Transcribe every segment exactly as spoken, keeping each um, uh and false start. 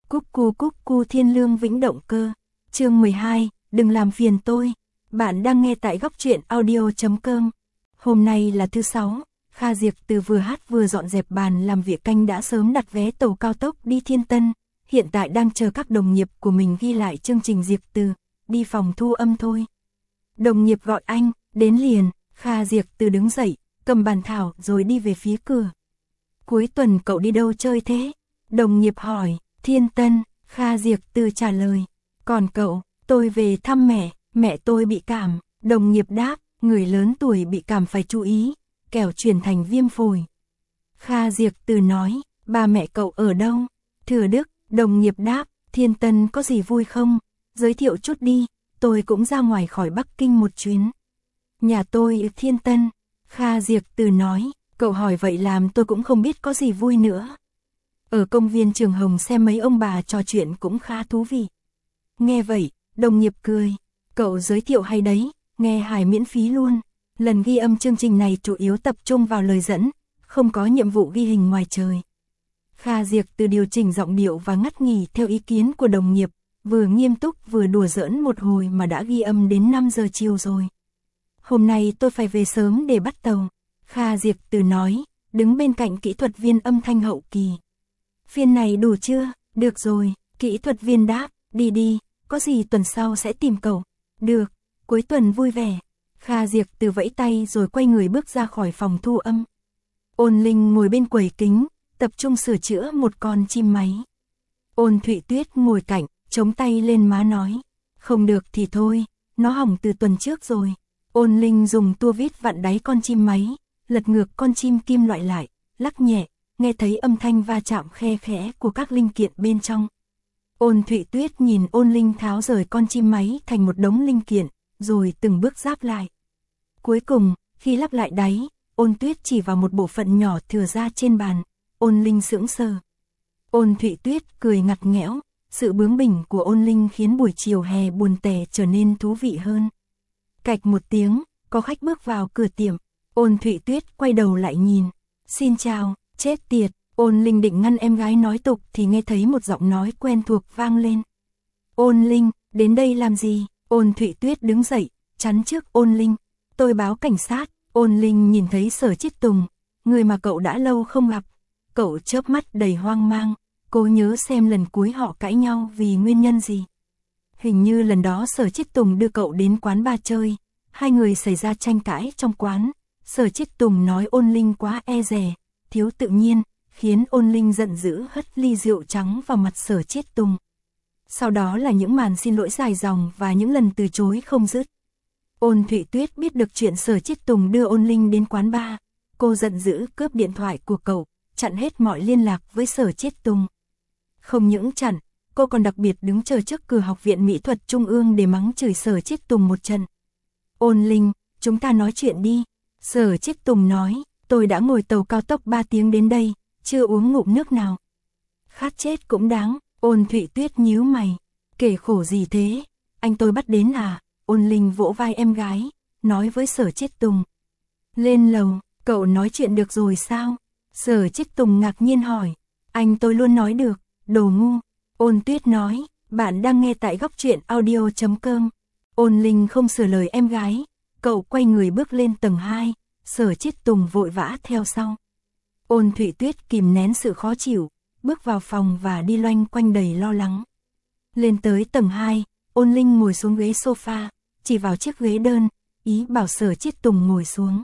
Cúc cu cúc cu thiên lương vĩnh động cơ. Chương mười hai, đừng làm phiền tôi. Bạn đang nghe tại góc truyện audio chấm com. Hôm nay là thứ sáu, Kha Diệp Từ vừa hát vừa dọn dẹp bàn làm việc, canh đã sớm đặt vé tàu cao tốc đi Thiên Tân, hiện tại đang chờ các đồng nghiệp của mình ghi lại chương trình Diệp Từ, đi phòng thu âm thôi. Đồng nghiệp gọi anh, đến liền. Kha Diệp Từ đứng dậy, cầm bàn thảo rồi đi về phía cửa. Cuối tuần cậu đi đâu chơi thế? Đồng nghiệp hỏi. Thiên Tân. Kha Diệp Từ trả lời. Còn cậu? Tôi về thăm mẹ, mẹ tôi bị cảm. Đồng nghiệp đáp, người lớn tuổi bị cảm phải chú ý, kẻo chuyển thành viêm phổi. Kha Diệp Từ nói, ba mẹ cậu ở đâu? Thừa Đức. Đồng nghiệp đáp, Thiên Tân có gì vui không? Giới thiệu chút đi, tôi cũng ra ngoài khỏi Bắc Kinh một chuyến. Nhà tôi ở Thiên Tân. Kha Diệp Từ nói, cậu hỏi vậy làm tôi cũng không biết có gì vui nữa. Ở công viên Trường Hồng xem mấy ông bà trò chuyện cũng khá thú vị. Nghe vậy, đồng nghiệp cười, cậu giới thiệu hay đấy, nghe hài miễn phí luôn. Lần ghi âm chương trình này chủ yếu tập trung vào lời dẫn, không có nhiệm vụ ghi hình ngoài trời. Kha Diệp Từ điều chỉnh giọng điệu và ngắt nghỉ theo ý kiến của đồng nghiệp, vừa nghiêm túc vừa đùa giỡn một hồi mà đã ghi âm đến năm giờ chiều rồi. Hôm nay tôi phải về sớm để bắt tàu. Kha Diệp Từ nói, đứng bên cạnh kỹ thuật viên âm thanh hậu kỳ. Phiên này đủ chưa? Được rồi, kỹ thuật viên đáp, đi đi, có gì tuần sau sẽ tìm cậu. Được, cuối tuần vui vẻ. Kha Diệp Từ vẫy tay rồi quay người bước ra khỏi phòng thu âm. Ôn Linh ngồi bên quầy kính, tập trung sửa chữa một con chim máy. Ôn Thụy Tuyết ngồi cạnh, chống tay lên má nói, không được thì thôi, nó hỏng từ tuần trước rồi. Ôn Linh dùng tua vít vặn đáy con chim máy, lật ngược con chim kim loại lại, lắc nhẹ, nghe thấy âm thanh va chạm khe khẽ của các linh kiện bên trong. Ôn Thụy Tuyết nhìn Ôn Linh tháo rời con chim máy thành một đống linh kiện, rồi từng bước ráp lại. Cuối cùng, khi lắp lại đáy, Ôn Tuyết chỉ vào một bộ phận nhỏ thừa ra trên bàn. Ôn Linh sững sờ. Ôn Thụy Tuyết cười ngặt nghẽo, sự bướng bỉnh của Ôn Linh khiến buổi chiều hè buồn tẻ trở nên thú vị hơn. Cạch một tiếng, có khách bước vào cửa tiệm. Ôn Thụy Tuyết quay đầu lại nhìn. Xin chào, chết tiệt. Ôn Linh định ngăn em gái nói tục thì nghe thấy một giọng nói quen thuộc vang lên. Ôn Linh, đến đây làm gì? Ôn Thụy Tuyết đứng dậy, chắn trước Ôn Linh. Tôi báo cảnh sát. Ôn Linh nhìn thấy Sở Chiết Tùng, người mà cậu đã lâu không gặp. Cậu chớp mắt đầy hoang mang, cô nhớ xem lần cuối họ cãi nhau vì nguyên nhân gì. Hình như lần đó Sở Chiết Tùng đưa cậu đến quán bar chơi, hai người xảy ra tranh cãi trong quán. Sở Chiết Tùng nói Ôn Linh quá e dè, thiếu tự nhiên, khiến Ôn Linh giận dữ hất ly rượu trắng vào mặt Sở Chiết Tùng. Sau đó là những màn xin lỗi dài dòng và những lần từ chối không dứt. Ôn Thụy Tuyết biết được chuyện Sở Chiết Tùng đưa Ôn Linh đến quán bar, cô giận dữ cướp điện thoại của cậu, chặn hết mọi liên lạc với Sở Chiết Tùng. Không những chặn, cô còn đặc biệt đứng chờ trước cửa Học viện Mỹ thuật Trung ương để mắng chửi Sở Chiết Tùng một trận. Ôn Linh, chúng ta nói chuyện đi. Sở Chiết Tùng nói, tôi đã ngồi tàu cao tốc ba tiếng đến đây, chưa uống ngụm nước nào. Khát chết cũng đáng. Ôn Thụy Tuyết nhíu mày, kể khổ gì thế, anh tôi bắt đến à? Ôn Linh vỗ vai em gái, nói với Sở Chiết Tùng. Lên lầu, cậu nói chuyện được rồi sao? Sở Chiết Tùng ngạc nhiên hỏi, anh tôi luôn nói được, đồ ngu. Ôn Tuyết nói, bạn đang nghe tại góc truyện audio chấm com. Ôn Linh không sửa lời em gái, cậu quay người bước lên tầng hai, Sở Chiết Tùng vội vã theo sau. Ôn Thụy Tuyết kìm nén sự khó chịu, bước vào phòng và đi loanh quanh đầy lo lắng. Lên tới tầng hai, Ôn Linh ngồi xuống ghế sofa, chỉ vào chiếc ghế đơn, ý bảo Sở Chiết Tùng ngồi xuống.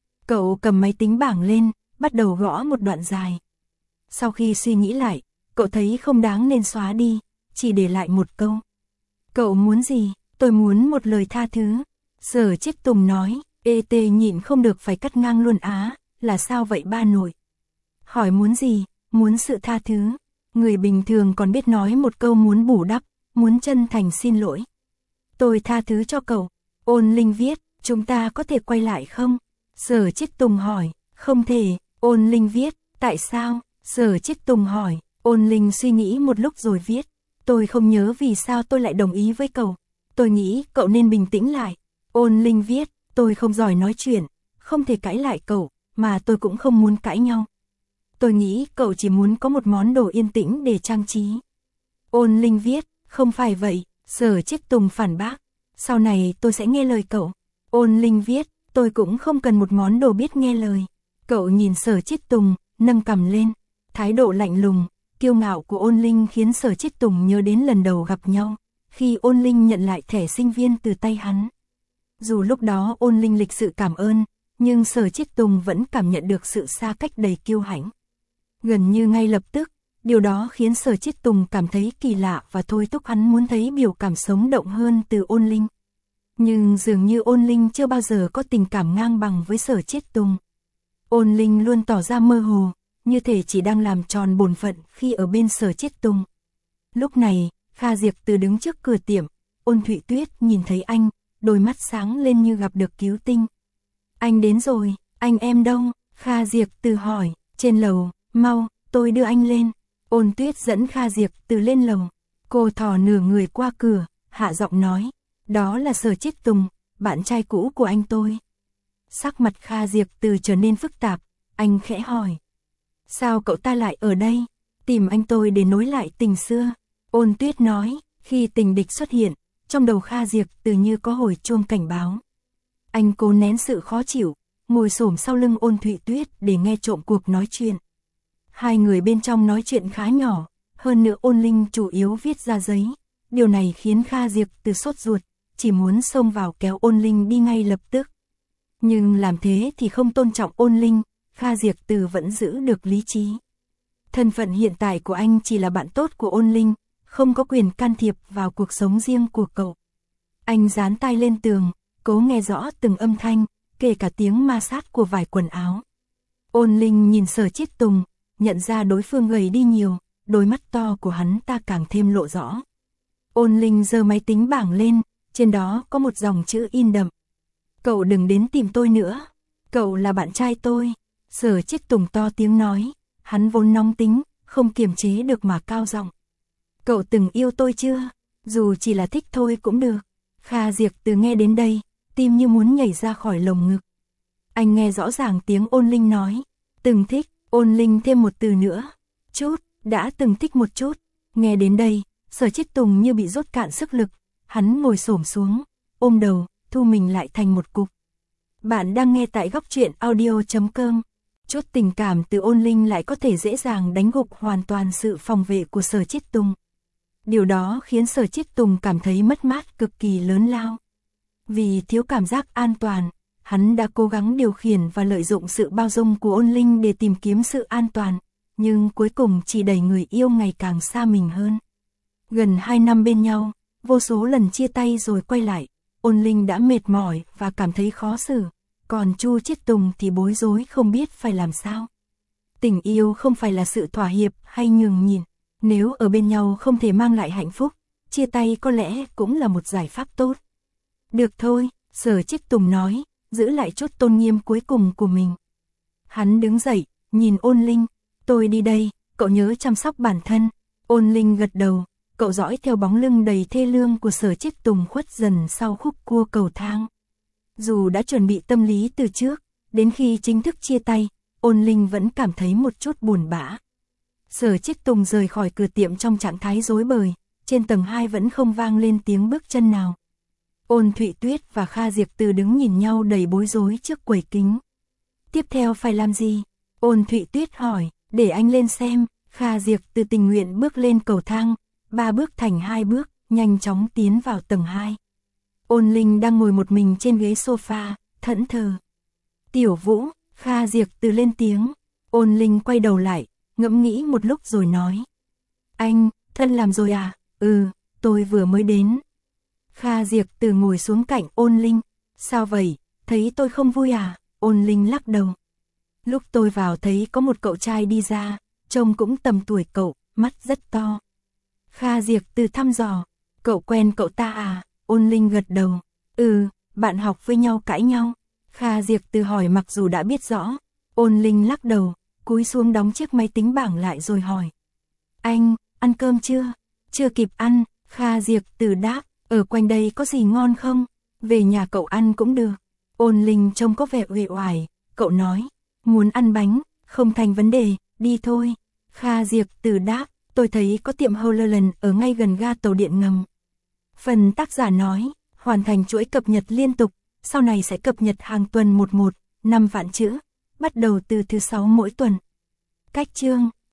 Cậu cầm máy tính bảng lên, bắt đầu gõ một đoạn dài. Sau khi suy nghĩ lại, cậu thấy không đáng nên xóa đi, chỉ để lại một câu. Cậu muốn gì? Tôi muốn một lời tha thứ. Sở Chiết Tùng nói, ê tê nhịn không được phải cắt ngang luôn á, là sao vậy ba nội? Hỏi muốn gì? Muốn sự tha thứ. Người bình thường còn biết nói một câu muốn bù đắp, muốn chân thành xin lỗi. Tôi tha thứ cho cậu. Ôn Linh viết, chúng ta có thể quay lại không? Sở Chiết Tùng hỏi, không thể. Ôn Linh viết, tại sao? Sở Chiết Tùng hỏi. Ôn Linh suy nghĩ một lúc rồi viết, tôi không nhớ vì sao tôi lại đồng ý với cậu. Tôi nghĩ cậu nên bình tĩnh lại. Ôn Linh viết, tôi không giỏi nói chuyện, không thể cãi lại cậu, mà tôi cũng không muốn cãi nhau. Tôi nghĩ cậu chỉ muốn có một món đồ yên tĩnh để trang trí. Ôn Linh viết, không phải vậy, Sở Chiết Tùng phản bác. Sau này tôi sẽ nghe lời cậu. Ôn Linh viết, tôi cũng không cần một món đồ biết nghe lời. Cậu nhìn Sở Chiết Tùng, nâng cằm lên. Thái độ lạnh lùng, kiêu ngạo của Ôn Linh khiến Sở Chiết Tùng nhớ đến lần đầu gặp nhau, khi Ôn Linh nhận lại thẻ sinh viên từ tay hắn. Dù lúc đó Ôn Linh lịch sự cảm ơn, nhưng Sở Chiết Tùng vẫn cảm nhận được sự xa cách đầy kiêu hãnh. Gần như ngay lập tức, điều đó khiến Sở Chiết Tùng cảm thấy kỳ lạ và thôi thúc hắn muốn thấy biểu cảm sống động hơn từ Ôn Linh. Nhưng dường như Ôn Linh chưa bao giờ có tình cảm ngang bằng với Sở Chiết Tùng. Ôn Linh luôn tỏ ra mơ hồ, như thể chỉ đang làm tròn bổn phận khi ở bên Sở Chiết Tùng. Lúc này, Kha Diệp Từ đứng trước cửa tiệm, Ôn Thụy Tuyết nhìn thấy anh, đôi mắt sáng lên như gặp được cứu tinh. Anh đến rồi, anh em đâu? Kha Diệp Từ hỏi. Trên lầu, mau, tôi đưa anh lên. Ôn Tuyết dẫn Kha Diệp Từ lên lầu. Cô thò nửa người qua cửa, hạ giọng nói, đó là Sở Chiết Tùng, bạn trai cũ của anh tôi. Sắc mặt Kha Diệp Từ trở nên phức tạp, anh khẽ hỏi. Sao cậu ta lại ở đây? Tìm anh tôi để nối lại tình xưa. Ôn Tuyết nói, khi tình địch xuất hiện, trong đầu Kha Diệp Từ như có hồi chuông cảnh báo. Anh cố nén sự khó chịu, ngồi xổm sau lưng Ôn Thụy Tuyết để nghe trộm cuộc nói chuyện. Hai người bên trong nói chuyện khá nhỏ, hơn nữa Ôn Linh chủ yếu viết ra giấy. Điều này khiến Kha Diệp Từ sốt ruột, chỉ muốn xông vào kéo Ôn Linh đi ngay lập tức. Nhưng làm thế thì không tôn trọng Ôn Linh, Kha Diệp Từ vẫn giữ được lý trí. Thân phận hiện tại của anh chỉ là bạn tốt của Ôn Linh, không có quyền can thiệp vào cuộc sống riêng của cậu. Anh dán tai lên tường, cố nghe rõ từng âm thanh, kể cả tiếng ma sát của vải quần áo. Ôn Linh nhìn Sở Chiết Tùng, nhận ra đối phương gầy đi nhiều, đôi mắt to của hắn ta càng thêm lộ rõ. Ôn Linh giơ máy tính bảng lên, trên đó có một dòng chữ in đậm. Cậu đừng đến tìm tôi nữa, cậu là bạn trai tôi. Sở Chiết Tùng to tiếng nói, hắn vốn nóng tính, không kiềm chế được mà cao giọng. Cậu từng yêu tôi chưa? Dù chỉ là thích thôi cũng được. Kha Diệp Từ nghe đến đây, tim như muốn nhảy ra khỏi lồng ngực. Anh nghe rõ ràng tiếng Ôn Linh nói, từng thích. Ôn Linh thêm một từ nữa, chút, đã từng thích một chút. Nghe đến đây, Sở Chiết Tùng như bị rốt cạn sức lực, hắn ngồi xổm xuống, ôm đầu, thu mình lại thành một cục. Bạn đang nghe tại góc truyện audio chấm com. Chút tình cảm từ Ôn Linh lại có thể dễ dàng đánh gục hoàn toàn sự phòng vệ của Sở Chiết Tùng. Điều đó khiến Sở Chiết Tùng cảm thấy mất mát cực kỳ lớn lao. Vì thiếu cảm giác an toàn, hắn đã cố gắng điều khiển và lợi dụng sự bao dung của Ôn Linh để tìm kiếm sự an toàn, nhưng cuối cùng chỉ đẩy người yêu ngày càng xa mình hơn. Gần hai năm bên nhau, vô số lần chia tay rồi quay lại, Ôn Linh đã mệt mỏi và cảm thấy khó xử, còn Chu Chiết Tùng thì bối rối không biết phải làm sao. Tình yêu không phải là sự thỏa hiệp hay nhường nhịn, nếu ở bên nhau không thể mang lại hạnh phúc, chia tay có lẽ cũng là một giải pháp tốt. Được thôi, Sở Chiết Tùng nói, giữ lại chút tôn nghiêm cuối cùng của mình. Hắn đứng dậy, nhìn Ôn Linh, tôi đi đây, cậu nhớ chăm sóc bản thân. Ôn Linh gật đầu, cậu dõi theo bóng lưng đầy thê lương của Sở Chiết Tùng khuất dần sau khúc cua cầu thang. Dù đã chuẩn bị tâm lý từ trước, đến khi chính thức chia tay, Ôn Linh vẫn cảm thấy một chút buồn bã. Sở Chiết Tùng rời khỏi cửa tiệm trong trạng thái rối bời, trên tầng hai vẫn không vang lên tiếng bước chân nào. Ôn Thụy Tuyết và Kha Diệp Từ đứng nhìn nhau đầy bối rối trước quầy kính. Tiếp theo phải làm gì? Ôn Thụy Tuyết hỏi, để anh lên xem. Kha Diệp Từ tình nguyện bước lên cầu thang, ba bước thành hai bước, nhanh chóng tiến vào tầng hai. Ôn Linh đang ngồi một mình trên ghế sofa, thẫn thờ. Tiểu Vũ, Kha Diệp Từ lên tiếng. Ôn Linh quay đầu lại, ngẫm nghĩ một lúc rồi nói. Anh, thân làm rồi à? Ừ, tôi vừa mới đến. Kha Diệp Từ ngồi xuống cạnh Ôn Linh. Sao vậy, thấy tôi không vui à? Ôn Linh lắc đầu. Lúc tôi vào thấy có một cậu trai đi ra, trông cũng tầm tuổi cậu, mắt rất to. Kha Diệp Từ thăm dò, cậu quen cậu ta à? Ôn Linh gật đầu. Ừ, bạn học với nhau cãi nhau. Kha Diệp Từ hỏi mặc dù đã biết rõ. Ôn Linh lắc đầu, cúi xuống đóng chiếc máy tính bảng lại rồi hỏi. Anh, ăn cơm chưa? Chưa kịp ăn. Kha Diệp Từ đáp, ở quanh đây có gì ngon không? Về nhà cậu ăn cũng được. Ôn Linh trông có vẻ uể oải, cậu nói, muốn ăn bánh, không thành vấn đề, đi thôi. Kha Diệp Từ đáp, Tôi thấy có tiệm Holland ở ngay gần ga tàu điện ngầm. Phần tác giả nói, hoàn thành chuỗi cập nhật liên tục, sau này sẽ cập nhật hàng tuần một một, năm vạn chữ, bắt đầu từ thứ sáu mỗi tuần. Cách chương